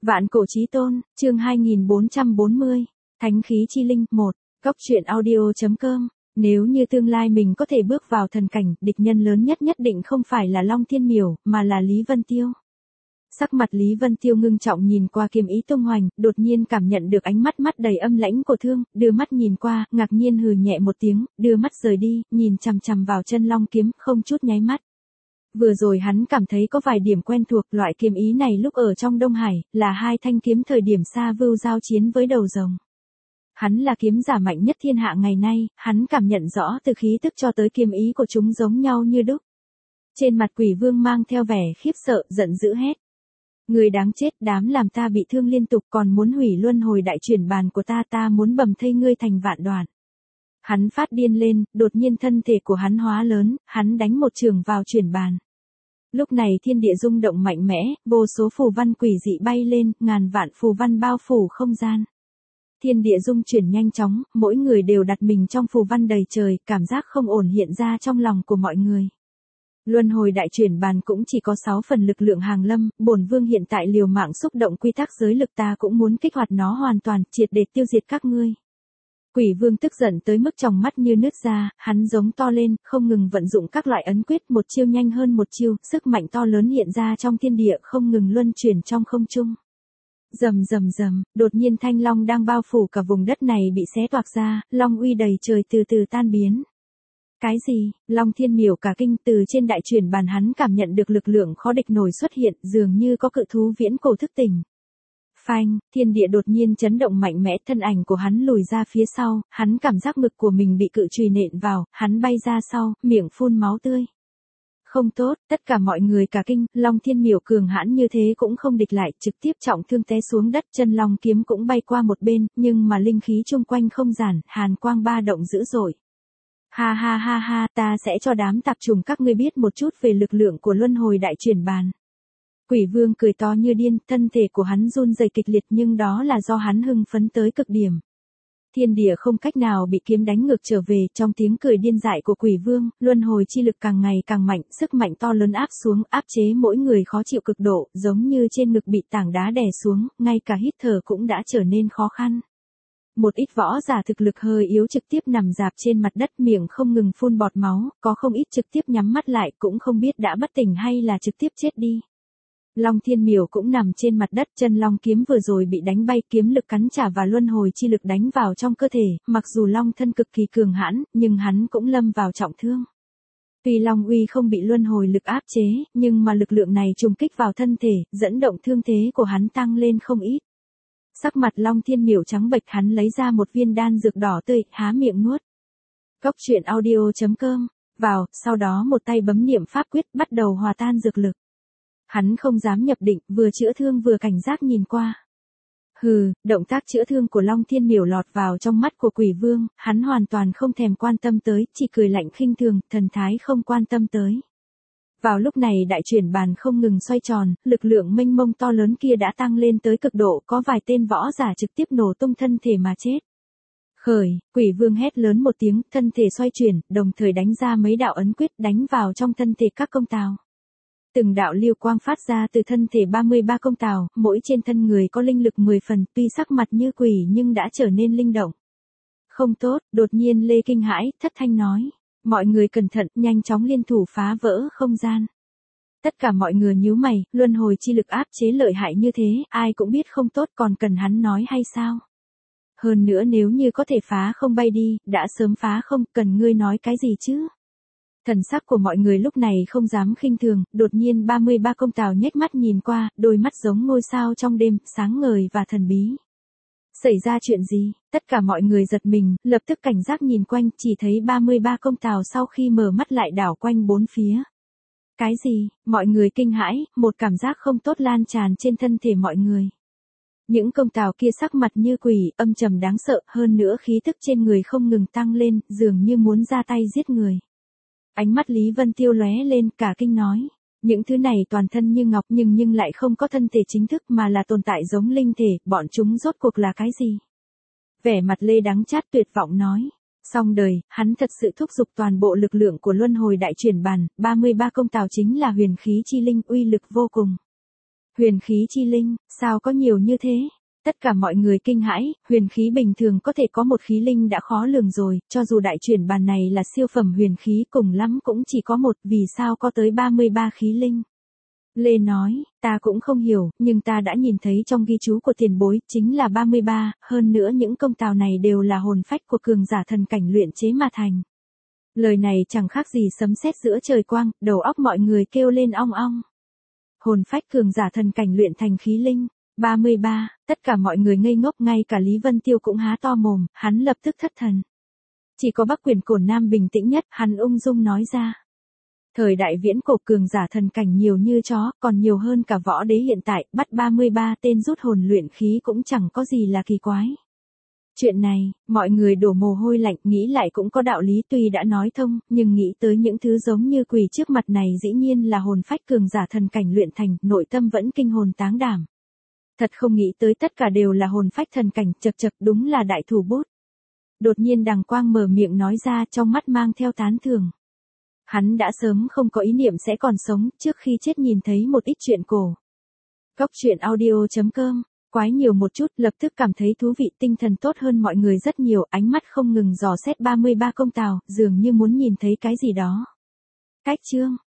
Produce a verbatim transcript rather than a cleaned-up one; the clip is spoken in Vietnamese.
Vạn cổ chí tôn, chương hai nghìn bốn trăm bốn mươi, Thánh khí chi linh, một, Góc truyện audio.com. Nếu như tương lai mình có thể bước vào thần cảnh, địch nhân lớn nhất nhất định không phải là Long Thiên Miểu, mà là Lý Vân Tiêu. Sắc mặt Lý Vân Tiêu ngưng trọng nhìn qua kiếm ý tung hoành, đột nhiên cảm nhận được ánh mắt mắt đầy âm lãnh của Thương, đưa mắt nhìn qua, ngạc nhiên hừ nhẹ một tiếng, đưa mắt rời đi, nhìn chằm chằm vào chân long kiếm, không chút nháy mắt. Vừa rồi hắn cảm thấy có vài điểm quen thuộc, loại kiếm ý này lúc ở trong Đông Hải, là hai thanh kiếm thời điểm xa vưu giao chiến với đầu rồng. Hắn là kiếm giả mạnh nhất thiên hạ ngày nay, hắn cảm nhận rõ từ khí tức cho tới kiếm ý của chúng giống nhau như đúc. Trên mặt Quỷ Vương mang theo vẻ khiếp sợ, giận dữ hét. Người đáng chết, đám làm ta bị thương liên tục, còn muốn hủy luân hồi đại chuyển bàn của ta, ta muốn bầm thây ngươi thành vạn đoạn. Hắn phát điên lên, đột nhiên thân thể của hắn hóa lớn, hắn đánh một trường vào chuyển bàn. Lúc này thiên địa rung động mạnh mẽ, vô số phù văn quỷ dị bay lên, ngàn vạn phù văn bao phủ không gian. Thiên địa rung chuyển nhanh chóng, mỗi người đều đặt mình trong phù văn đầy trời, cảm giác không ổn hiện ra trong lòng của mọi người. Luân hồi đại chuyển bàn cũng chỉ có sáu phần lực lượng hàng lâm, bổn vương hiện tại liều mạng xúc động quy tắc giới lực, ta cũng muốn kích hoạt nó hoàn toàn, triệt để tiêu diệt các ngươi. Quỷ Vương tức giận tới mức tròng mắt như nứt ra, hắn giống to lên, không ngừng vận dụng các loại ấn quyết, một chiêu nhanh hơn một chiêu, sức mạnh to lớn hiện ra trong thiên địa, không ngừng luân chuyển trong không trung. Rầm rầm rầm, đột nhiên thanh long đang bao phủ cả vùng đất này bị xé toạc ra, long uy đầy trời từ từ tan biến. Cái gì? Long Thiên Miểu cả kinh, từ trên đại chuyển bàn hắn cảm nhận được lực lượng khó địch nổi xuất hiện, dường như có cự thú viễn cổ thức tỉnh. Phanh, thiên địa đột nhiên chấn động mạnh mẽ, thân ảnh của hắn lùi ra phía sau, hắn cảm giác ngực của mình bị cự chùy nện vào, hắn bay ra sau, miệng phun máu tươi. Không tốt, tất cả mọi người cả kinh, Long Thiên Miểu cường hãn như thế cũng không địch lại, trực tiếp trọng thương té xuống đất, chân long kiếm cũng bay qua một bên, nhưng mà linh khí chung quanh không giản, hàn quang ba động dữ dội. Ha ha ha ha, ta sẽ cho đám tạp trùng các ngươi biết một chút về lực lượng của luân hồi đại chuyển bàn. Quỷ Vương cười to như điên, thân thể của hắn run rẩy kịch liệt, nhưng đó là do hắn hưng phấn tới cực điểm. Thiên địa không cách nào bị kiếm đánh ngược trở về, trong tiếng cười điên dại của Quỷ Vương, luân hồi chi lực càng ngày càng mạnh, sức mạnh to lớn áp xuống, áp chế mỗi người khó chịu cực độ, giống như trên ngực bị tảng đá đè xuống, ngay cả hít thở cũng đã trở nên khó khăn. Một ít võ giả thực lực hơi yếu trực tiếp nằm rạp trên mặt đất, miệng không ngừng phun bọt máu, có không ít trực tiếp nhắm mắt lại, cũng không biết đã bất tỉnh hay là trực tiếp chết đi. Long Thiên Miểu cũng nằm trên mặt đất, chân long kiếm vừa rồi bị đánh bay, kiếm lực cắn trả và luân hồi chi lực đánh vào trong cơ thể, mặc dù long thân cực kỳ cường hãn, nhưng hắn cũng lâm vào trọng thương. Tuy long uy không bị luân hồi lực áp chế, nhưng mà lực lượng này trùng kích vào thân thể, dẫn động thương thế của hắn tăng lên không ít. Sắc mặt Long Thiên Miểu trắng bệch, hắn lấy ra một viên đan dược đỏ tươi, há miệng nuốt. Góc truyện audio.com, vào, sau đó một tay bấm niệm pháp quyết, bắt đầu hòa tan dược lực. Hắn không dám nhập định, vừa chữa thương vừa cảnh giác nhìn qua. Hừ, động tác chữa thương của Long Thiên Miểu lọt vào trong mắt của Quỷ Vương, hắn hoàn toàn không thèm quan tâm tới, chỉ cười lạnh khinh thường, thần thái không quan tâm tới. Vào lúc này đại chuyển bàn không ngừng xoay tròn, lực lượng mênh mông to lớn kia đã tăng lên tới cực độ, có vài tên võ giả trực tiếp nổ tung thân thể mà chết. Khởi, Quỷ Vương hét lớn một tiếng, thân thể xoay chuyển, đồng thời đánh ra mấy đạo ấn quyết đánh vào trong thân thể các công tào. Từng đạo lưu quang phát ra từ thân thể ba mươi ba công tào, mỗi trên thân người có linh lực mười phần, tuy sắc mặt như quỷ nhưng đã trở nên linh động. Không tốt, đột nhiên Lê kinh hãi, thất thanh nói. Mọi người cẩn thận, nhanh chóng liên thủ phá vỡ không gian. Tất cả mọi người nhíu mày, luân hồi chi lực áp chế lợi hại như thế, ai cũng biết không tốt, còn cần hắn nói hay sao? Hơn nữa nếu như có thể phá không bay đi, đã sớm phá không, cần ngươi nói cái gì chứ? Thần sắc của mọi người lúc này không dám khinh thường, đột nhiên ba mươi ba công tào nhếch mắt nhìn qua, đôi mắt giống ngôi sao trong đêm, sáng ngời và thần bí. Xảy ra chuyện gì? Tất cả mọi người giật mình, lập tức cảnh giác nhìn quanh, chỉ thấy ba mươi ba công tào sau khi mở mắt lại đảo quanh bốn phía. Cái gì? Mọi người kinh hãi, một cảm giác không tốt lan tràn trên thân thể mọi người. Những công tào kia sắc mặt như quỷ, âm trầm đáng sợ, hơn nữa khí tức trên người không ngừng tăng lên, dường như muốn ra tay giết người. Ánh mắt Lý Vân Tiêu lóe lên, cả kinh nói. Những thứ này toàn thân như ngọc nhưng nhưng lại không có thân thể chính thức mà là tồn tại giống linh thể, bọn chúng rốt cuộc là cái gì? Vẻ mặt Lê đắng chát tuyệt vọng nói. Xong đời, hắn thật sự thúc giục toàn bộ lực lượng của luân hồi đại chuyển bàn, ba mươi ba công tào chính là huyền khí chi linh, uy lực vô cùng. Huyền khí chi linh, sao có nhiều như thế? Tất cả mọi người kinh hãi, huyền khí bình thường có thể có một khí linh đã khó lường rồi, cho dù đại chuyển bàn này là siêu phẩm huyền khí cùng lắm cũng chỉ có một, vì sao có tới ba mươi ba khí linh? Lê nói, ta cũng không hiểu, nhưng ta đã nhìn thấy trong ghi chú của tiền bối, chính là ba mươi ba, hơn nữa những công tào này đều là hồn phách của cường giả thần cảnh luyện chế mà thành. Lời này chẳng khác gì sấm sét giữa trời quang, đầu óc mọi người kêu lên ong ong. Hồn phách cường giả thần cảnh luyện thành khí linh, ba mươi ba, tất cả mọi người ngây ngốc, ngay cả Lý Vân Tiêu cũng há to mồm, hắn lập tức thất thần. Chỉ có Bắc Quyền Cổn Nam bình tĩnh nhất, hắn ung dung nói ra. Thời đại viễn cổ cường giả thần cảnh nhiều như chó, còn nhiều hơn cả võ đế hiện tại, bắt ba mươi ba tên rút hồn luyện khí cũng chẳng có gì là kỳ quái. Chuyện này, mọi người đổ mồ hôi lạnh, nghĩ lại cũng có đạo lý, tuy đã nói thông, nhưng nghĩ tới những thứ giống như quỷ trước mặt này dĩ nhiên là hồn phách cường giả thần cảnh luyện thành, nội tâm vẫn kinh hồn táng đảm. Thật không nghĩ tới tất cả đều là hồn phách thần cảnh, chật chật, đúng là đại thủ bút. Đột nhiên Đằng Quang mở miệng nói ra, trong mắt mang theo tán thưởng. Hắn đã sớm không có ý niệm sẽ còn sống, trước khi chết nhìn thấy một ít chuyện cổ. Góc truyện audio chấm com, quái nhiều một chút, lập tức cảm thấy thú vị, tinh thần tốt hơn mọi người rất nhiều, ánh mắt không ngừng dò xét ba mươi ba công tào, dường như muốn nhìn thấy cái gì đó. Cách chương